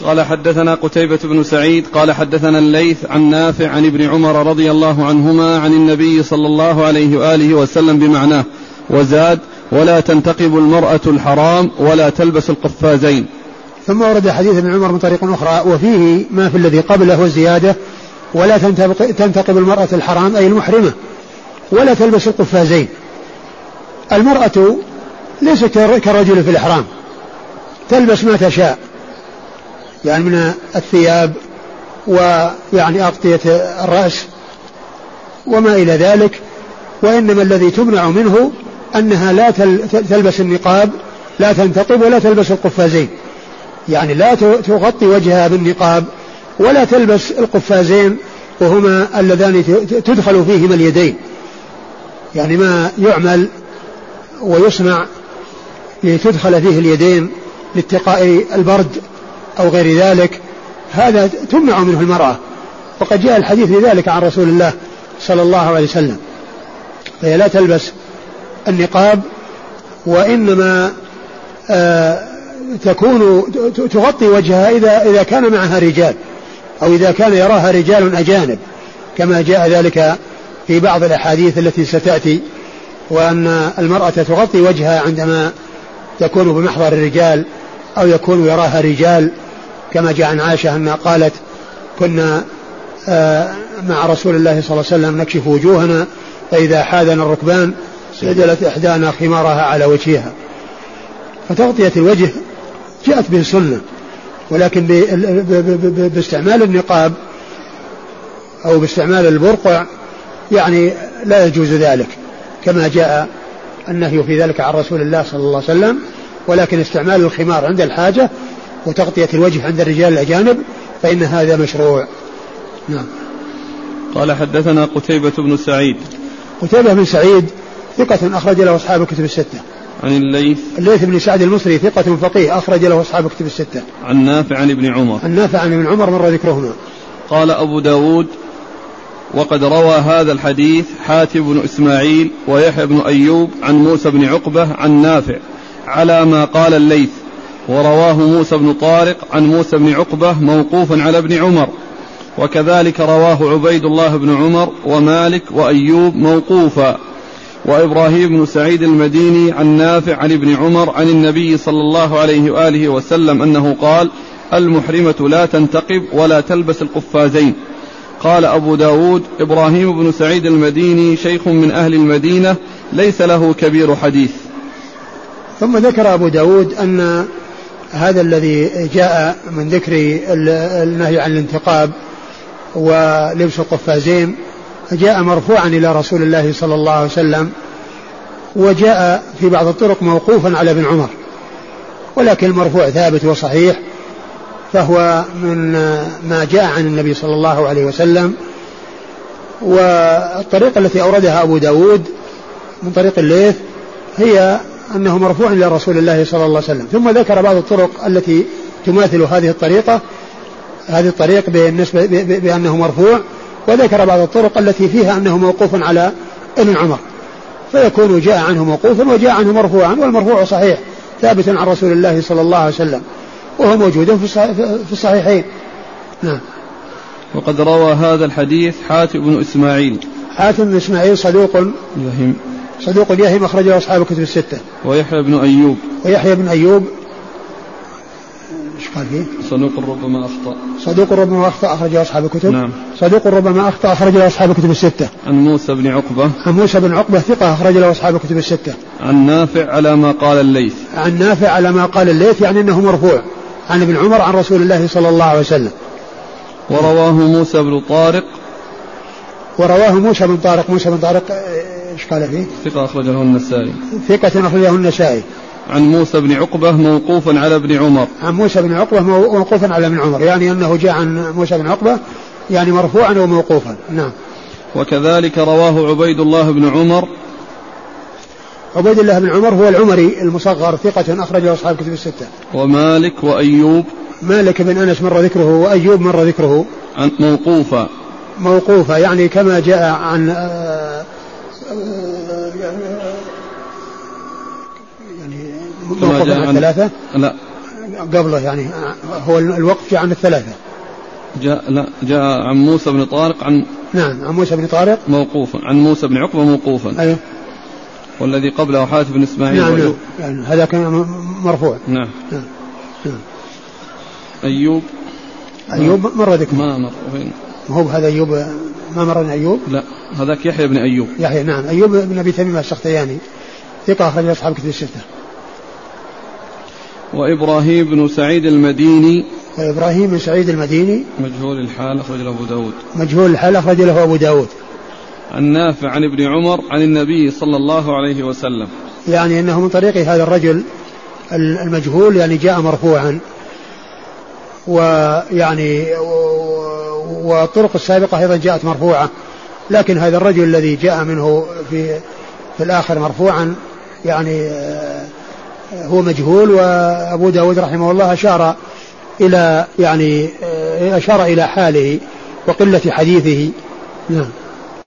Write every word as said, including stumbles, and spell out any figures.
قال حدثنا قتيبة بن سعيد قال حدثنا الليث عن نافع عن ابن عمر رضي الله عنهما عن النبي صلى الله عليه وآله وسلم بمعناه، وزاد: ولا تنتقب المرأة الحرام ولا تلبس القفازين. ثم ورد حديث ابن عمر من طريق أخرى وفيه ما في الذي قبله والزيادة: ولا تنتقب المرأة الحرام أي المحرمة ولا تلبس القفازين. المرأة ليست كالرجل في الإحرام، تلبس ما تشاء يعني من الثياب ويعني أغطية الرأس وما إلى ذلك، وإنما الذي تمنع منه أنها لا تلبس النقاب، لا تنتقب ولا تلبس القفازين، يعني لا تغطي وجهها بالنقاب ولا تلبس القفازين وهما اللذان تدخل فيهما اليدين، يعني ما يعمل ويصنع لتدخل فيه اليدين لاتقاء البرد أو غير ذلك، هذا تمنع منه المرأة، وقد جاء الحديث لذلك عن رسول الله صلى الله عليه وسلم. فهي لا تلبس النقاب، وإنما آه تكون تغطي وجهها إذا, إذا كان معها رجال أو إذا كان يراها رجال أجانب، كما جاء ذلك في بعض الأحاديث التي ستأتي، وأن المرأة تغطي وجهها عندما تكون بمحضر الرجال أو يكون يراها رجال، كما جاء عن عائشة أنها قالت: كنا آه مع رسول الله صلى الله عليه وسلم نكشف وجوهنا فإذا حاذنا الركبان سدلت إحدانا خمارها على وجهها. فتغطية الوجه جاءت به سنة، ولكن باستعمال النقاب أو باستعمال البرقع يعني لا يجوز ذلك، كما جاء النهي في ذلك عن رسول الله صلى الله عليه وسلم، ولكن استعمال الخمار عند الحاجة وتغطية الوجه عند الرجال الأجانب فإن هذا مشروع. نعم. قال حدثنا قتيبة بن سعيد. قتيبة بن سعيد ثقة أخرج له أصحاب الكتب الستة. عن الليث. الليث بن سعد المصري ثقة فقيه أخرج له أصحاب الكتب الستة. عن نافع عن ابن عمر. عن نافع عن ابن عمر مر ذكرهما. قال أبو داود: وقد روى هذا الحديث حاتم بن إسماعيل ويحيى بن أيوب عن موسى بن عقبة عن نافع على ما قال الليث، ورواه موسى بن طارق عن موسى بن عقبة موقوفا على ابن عمر، وكذلك رواه عبيد الله بن عمر ومالك وأيوب موقوفا، وإبراهيم بن سعيد المديني عن نافع عن ابن عمر عن النبي صلى الله عليه وآله وسلم أنه قال: المحرمة لا تنتقب ولا تلبس القفازين. قال أبو داود: إبراهيم بن سعيد المديني شيخ من أهل المدينة ليس له كبير حديث. ثم ذكر أبو داود أن هذا الذي جاء من ذكر النهي عن الانتقاب ولبس القفازين جاء مرفوعا إلى رسول الله صلى الله عليه وسلم، وجاء في بعض الطرق موقوفا على ابن عمر، ولكن المرفوع ثابت وصحيح، فهو من ما جاء عن النبي صلى الله عليه وسلم. والطريقة التي أوردها أبو داود من طريق الليث هي أنه مرفوع إلى رسول الله صلى الله عليه وسلم. ثم ذكر بعض الطرق التي تماثل هذه الطريقة هذه الطريق بالنسبة بأنه مرفوع، وذكر بعض الطرق التي فيها أنه موقوف على ابن عمر، فيكون جاء عنه موقوفا وجاء عنه مرفوعا، والمرفوع صحيح ثابت عن رسول الله صلى الله عليه وسلم، وهو موجود في الصحيحين. نعم. وقد روى هذا الحديث حاتم بن إسماعيل. حاتم بن إسماعيل صدوق يهم صدوق يهم أخرجه أصحاب الكتب الستة. ويحيى بن أيوب. ويحيى بن أيوب ايش قال فيه؟ صدوق ربما أخطأ. صدوق ربما أخطأ أخرجه أصحاب الكتب. نعم. صدوق ربما أخطأ أخرجه أصحاب الكتب الستة. عن موسى بن عقبة. عن موسى بن عقبة ثقة أخرج له أصحاب الكتب الستة. عن نافع على ما قال الليث. عن نافع على ما قال الليث، يعني أنه مرفوع عن ابن عمر عن رسول الله صلى الله عليه وسلم. ورواه موسى بن طارق. ورواه موسى بن طارق. موسى بن طارق ايش قال فيه؟ ثقة أخرجه النسائي. ثقة أخرجه النسائي. عن موسى بن عقبة موقوفا على ابن عمر. عن موسى بن عقبة موقوفا على ابن عمر، يعني أنه جاء عن موسى بن عقبة يعني مرفوعا وموقوفا. نعم. وكذلك رواه عبيد الله بن عمر. عبيد الله بن عمر هو العمري المصغر ثقة أخرجه أصحاب الكتب الستة. ومالك وأيوب. مالك بن أنس مر ذكره، وأيوب مر ذكره. عن موقوفا. موقوفا يعني كما جاء عن يعني كما جاء عن ثلاثة. لا قبله يعني هو الوقف جاء عن الثلاثة. جاء لا جاء عن موسى بن طارق عن نعم عن موسى بن طارق موقوفا عن موسى بن عقبة موقوفا. أيوه. والذي قبله حاتم بن إسماعيل. نعم نعم. يعني هذا كان مرفوع. نعم. نعم. نعم. أيوب أيوب مر ذكر ما مر وين هو هذا أيوب ما مر أيوب. لا هذاك يحيى بن أيوب. يحيى نعم أيوب بن أبي تميم السختياني ثقة أخرج أصحاب كتب الستة. وإبراهيم بن سعيد المديني. وإبراهيم بن سعيد المديني مجهول الحال أخرج له أبو داود. مجهول الحال أخرج له أبو داود. عن نافع عن ابن عمر عن النبي صلى الله عليه وسلم. يعني أنه من طريق هذا الرجل المجهول يعني جاء مرفوعا، ويعني والطرق السابقة أيضا جاءت مرفوعة، لكن هذا الرجل الذي جاء منه في في الآخر مرفوعا يعني هو مجهول. وأبو داود رحمه الله أشار إلى يعني أشار إلى حاله وقلة حديثه. نعم.